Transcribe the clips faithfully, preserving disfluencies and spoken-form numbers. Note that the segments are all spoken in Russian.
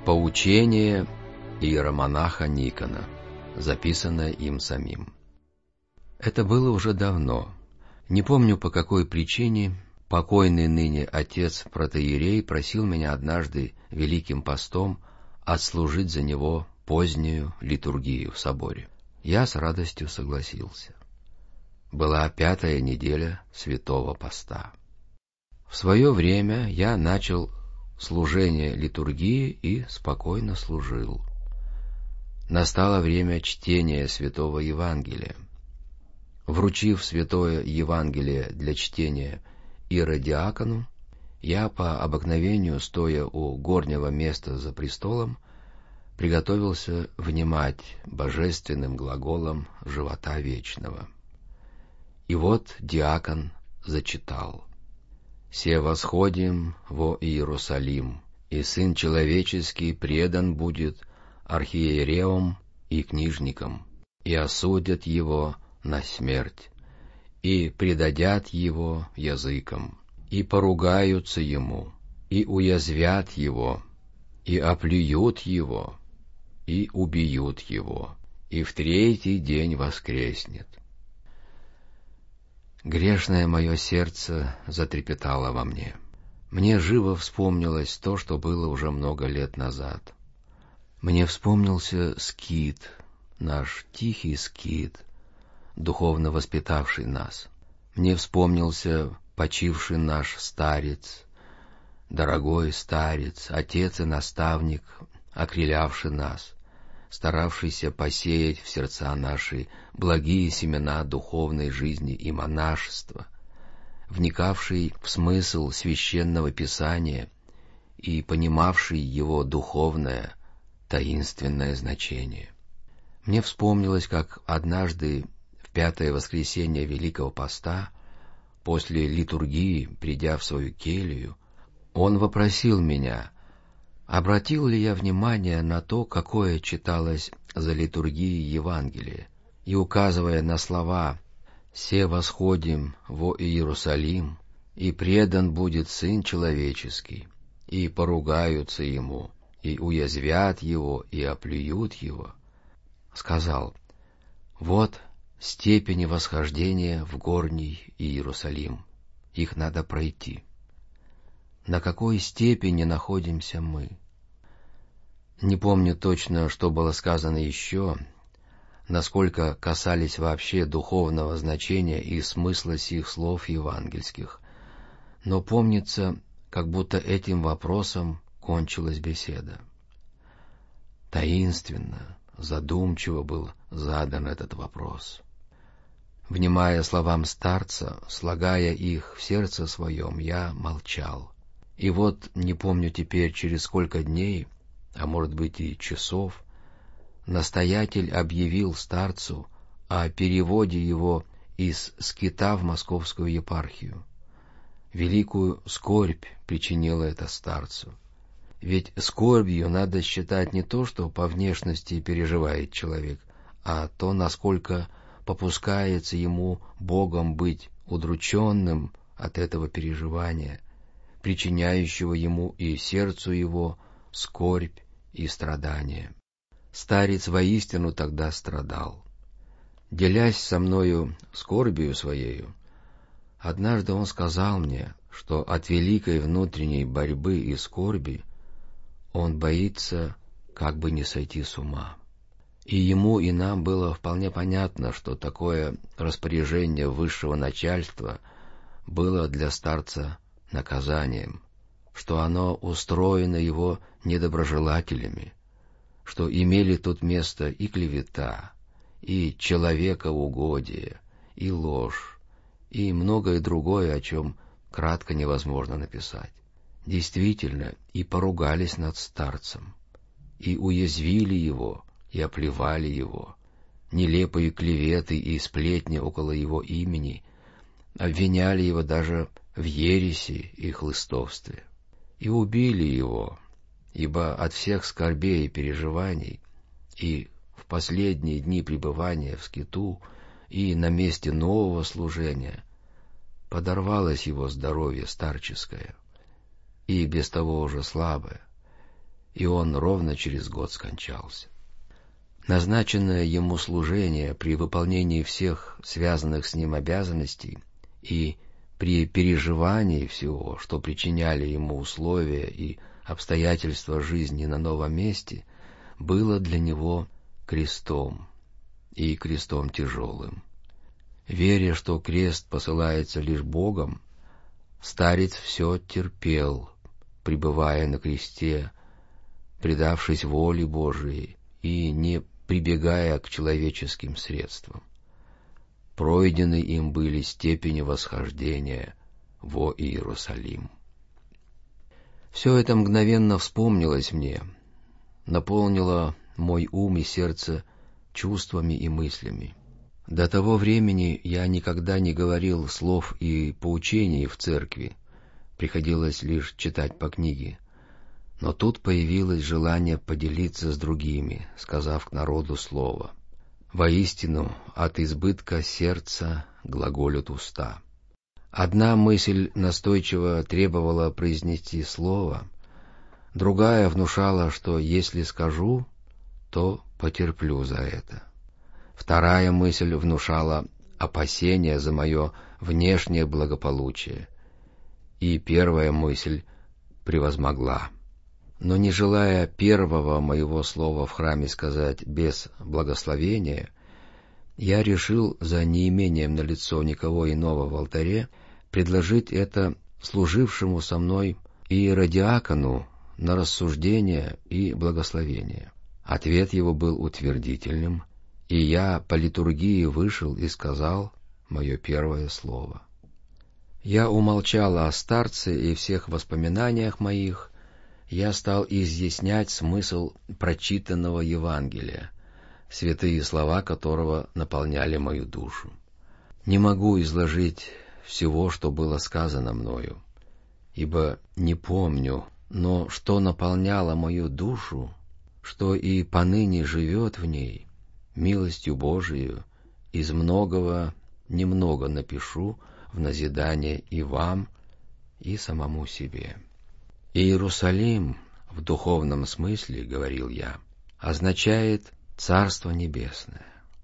Поучение иеромонаха Никона, записанное им самим. Это было уже давно. Не помню, по какой причине покойный ныне отец-протоиерей просил меня однажды великим постом отслужить за него позднюю литургию в соборе. Я с радостью согласился. Была пятая неделя Святого Поста. В свое время я начал служение литургии и спокойно служил. Настало время чтения Святого Евангелия. Вручив Святое Евангелие для чтения иеродиакону, я по обыкновению, стоя у горнего места за престолом, приготовился внимать божественным глаголам живота вечного. И вот диакон зачитал: «Се восходим во Иерусалим, и Сын Человеческий предан будет архиереям и книжникам, и осудят его на смерть, и предадят его языкам, и поругаются ему, и уязвят его, и оплюют его, и убьют его, и в третий день воскреснет». Грешное мое сердце затрепетало во мне. Мне живо вспомнилось то, что было уже много лет назад. Мне вспомнился скит, наш тихий скит, духовно воспитавший нас. Мне вспомнился почивший наш старец, дорогой старец, отец и наставник, окрилявший нас, старавшийся посеять в сердца наши благие семена духовной жизни и монашества, вникавший в смысл священного писания и понимавший его духовное, таинственное значение. Мне вспомнилось, как однажды в пятое воскресенье Великого Поста, после литургии, придя в свою келью, он вопросил меня, обратил ли я внимание на то, какое читалось за литургией Евангелие, и, указывая на слова «Се восходим во Иерусалим, и предан будет Сын Человеческий, и поругаются ему, и уязвят его, и оплюют его», сказал: «Вот степени восхождения в горний Иерусалим, их надо пройти». На какой степени находимся мы? Не помню точно, что было сказано еще, насколько касались вообще духовного значения и смысла сих слов евангельских, но помнится, как будто этим вопросом кончилась беседа. Таинственно, задумчиво был задан этот вопрос. Внимая словам старца, слагая их в сердце своем, я молчал. И вот, не помню теперь через сколько дней, а может быть и часов, настоятель объявил старцу о переводе его из скита в московскую епархию. Великую скорбь причинила это старцу. Ведь скорбью надо считать не то, что по внешности переживает человек, а то, насколько попускается ему Богом быть удрученным от этого переживания, причиняющего ему и сердцу его скорбь и страдания. Старец воистину тогда страдал. Делясь со мною скорбью своею, однажды он сказал мне, что от великой внутренней борьбы и скорби он боится как бы не сойти с ума. И ему, и нам было вполне понятно, что такое распоряжение высшего начальства было для старца наказанием, что оно устроено его недоброжелателями, что имели тут место и клевета, и человекоугодие, и ложь, и многое другое, о чем кратко невозможно написать. Действительно, и поругались над старцем, и уязвили его, и оплевали его, нелепые клеветы и сплетни около его имени, обвиняли его даже в ереси и хлыстовстве, и убили его, ибо от всех скорбей и переживаний и в последние дни пребывания в скиту и на месте нового служения подорвалось его здоровье старческое, и без того уже слабое, и он ровно через год скончался. Назначенное ему служение при выполнении всех связанных с ним обязанностей и при переживании всего, что причиняли ему условия и обстоятельства жизни на новом месте, было для него крестом, и крестом тяжелым. Веря, что крест посылается лишь Богом, старец все терпел, пребывая на кресте, предавшись воле Божией и не прибегая к человеческим средствам. Пройдены им были степени восхождения во Иерусалим. Все это мгновенно вспомнилось мне, наполнило мой ум и сердце чувствами и мыслями. До того времени я никогда не говорил слов и поучений в церкви, приходилось лишь читать по книге. Но тут появилось желание поделиться с другими, сказав к народу слово. Воистину, от избытка сердца глаголют уста. Одна мысль настойчиво требовала произнести слово, другая внушала, что если скажу, то потерплю за это. Вторая мысль внушала опасения за мое внешнее благополучие, и первая мысль превозмогла. Но не желая первого моего слова в храме сказать без благословения, я решил за неимением на лицо никого иного в алтаре предложить это служившему со мной иеродиакону на рассуждение и благословение. Ответ его был утвердительным, и я по литургии вышел и сказал мое первое слово. Я умолчал о старце и всех воспоминаниях моих, я стал изъяснять смысл прочитанного Евангелия, святые слова которого наполняли мою душу. Не могу изложить всего, что было сказано мною, ибо не помню, но что наполняло мою душу, что и поныне живет в ней, милостью Божией, из многого немного напишу в назидание и вам, и самому себе. Иерусалим, в духовном смысле, говорил я, означает Царство Небесное.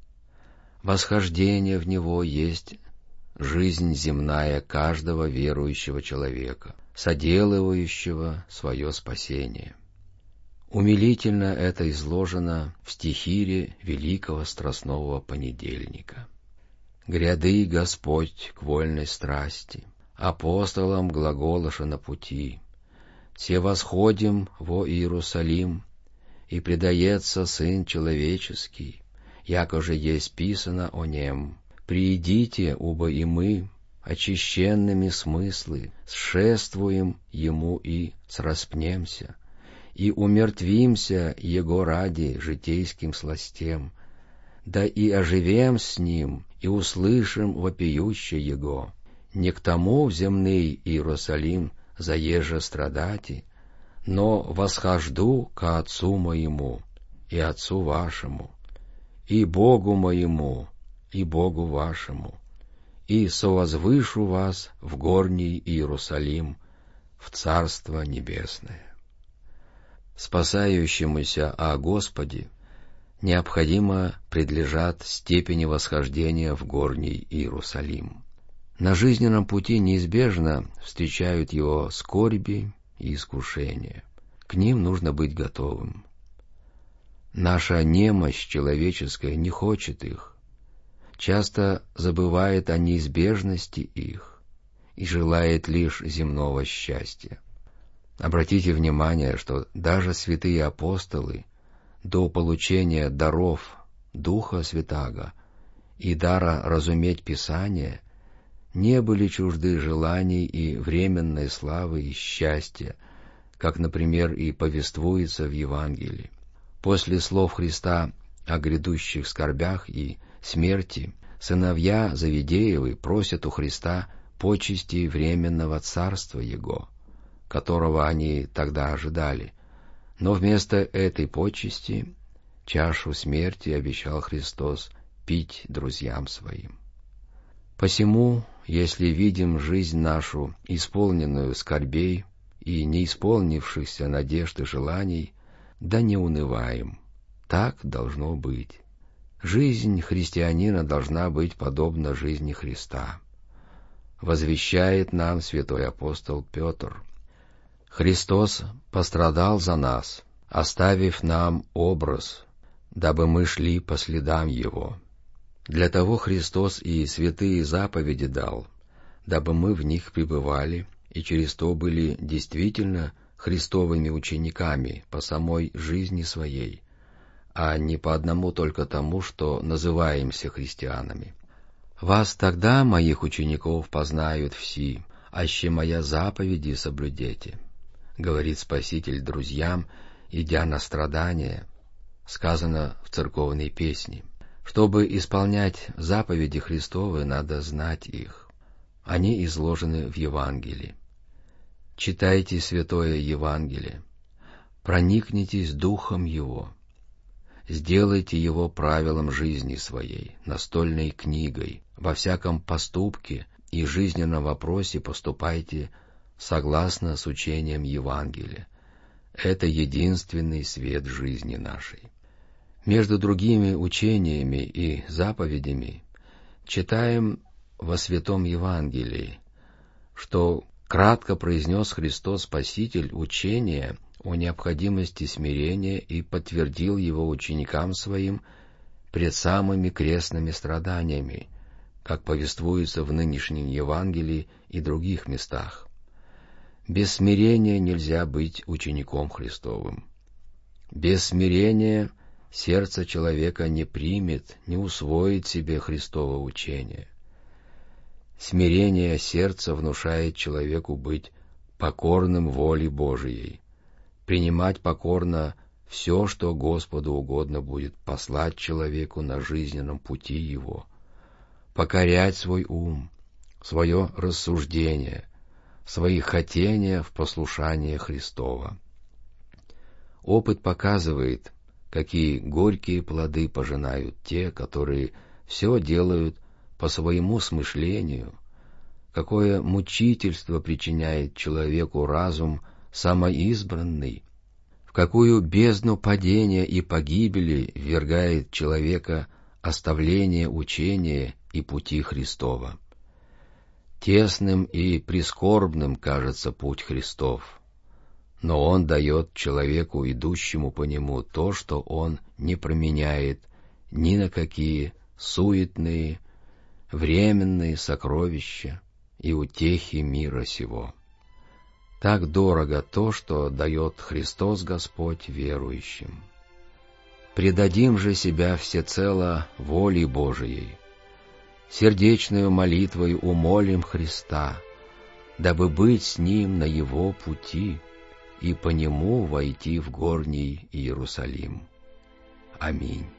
Восхождение в него есть жизнь земная каждого верующего человека, соделывающего свое спасение. Умилительно это изложено в стихире Великого Страстного Понедельника. «Гряды Господь к вольной страсти, апостолам глаголоша на пути. Все восходим во Иерусалим, и предается Сын Человеческий, яко же есть писано о нем. Приидите, убо и мы, очищенными смыслы, сшествуем Ему и сраспнемся, и умертвимся Его ради житейским сластем, да и оживем с Ним, и услышим вопиюще Его. Не к тому в земный Иерусалим заеже страдати, но восхожду ко Отцу моему и Отцу вашему, и Богу моему и Богу вашему, и совозвышу вас в горний Иерусалим, в Царство Небесное». Спасающемуся о Господе необходимо предлежат степени восхождения в горний Иерусалим. На жизненном пути неизбежно встречают его скорби и искушения. К ним нужно быть готовым. Наша немощь человеческая не хочет их, часто забывает о неизбежности их и желает лишь земного счастья. Обратите внимание, что даже святые апостолы до получения даров Духа Святаго и дара разуметь Писание не были чужды желаний и временной славы и счастья, как, например, и повествуется в Евангелии. После слов Христа о грядущих скорбях и смерти сыновья Завидеевы просят у Христа почести временного царства Его, которого они тогда ожидали, но вместо этой почести чашу смерти обещал Христос пить друзьям своим. Посему, если видим жизнь нашу, исполненную скорбей и неисполнившихся надежд и желаний, да не унываем. Так должно быть. Жизнь христианина должна быть подобна жизни Христа. Возвещает нам святой апостол Петр. Христос пострадал за нас, оставив нам образ, дабы мы шли по следам Его. Для того Христос и святые заповеди дал, дабы мы в них пребывали и через то были действительно Христовыми учениками по самой жизни своей, а не по одному только тому, что называемся христианами. «Вас тогда, моих учеников, познают все, аще моя заповеди соблюдете», — говорит Спаситель друзьям, идя на страдания, сказано в церковной песне. Чтобы исполнять заповеди Христовы, надо знать их. Они изложены в Евангелии. Читайте Святое Евангелие, проникнитесь духом его, сделайте его правилом жизни своей, настольной книгой, во всяком поступке и жизненном вопросе поступайте согласно с учением Евангелия. Это единственный свет жизни нашей. Между другими учениями и заповедями читаем во Святом Евангелии, что кратко произнес Христос Спаситель учение о необходимости смирения и подтвердил его ученикам своим пред самыми крестными страданиями, как повествуется в нынешнем Евангелии и других местах. Без смирения нельзя быть учеником Христовым. Без смирения сердце человека не примет, не усвоит себе Христово учение. Смирение сердца внушает человеку быть покорным воле Божией, принимать покорно все, что Господу угодно будет послать человеку на жизненном пути его, покорять свой ум, свое рассуждение, свои хотения в послушание Христова. Опыт показывает, какие горькие плоды пожинают те, которые все делают по своему смышлению, какое мучительство причиняет человеку разум самоизбранный, в какую бездну падения и погибели ввергает человека оставление учения и пути Христова. Тесным и прискорбным кажется путь Христов, но Он дает человеку, идущему по нему, то, что Он не променяет ни на какие суетные, временные сокровища и утехи мира сего. Так дорого то, что дает Христос Господь верующим. Предадим же себя всецело воле Божией, сердечною молитвой умолим Христа, дабы быть с Ним на Его пути и по Нему войти в горний Иерусалим. Аминь.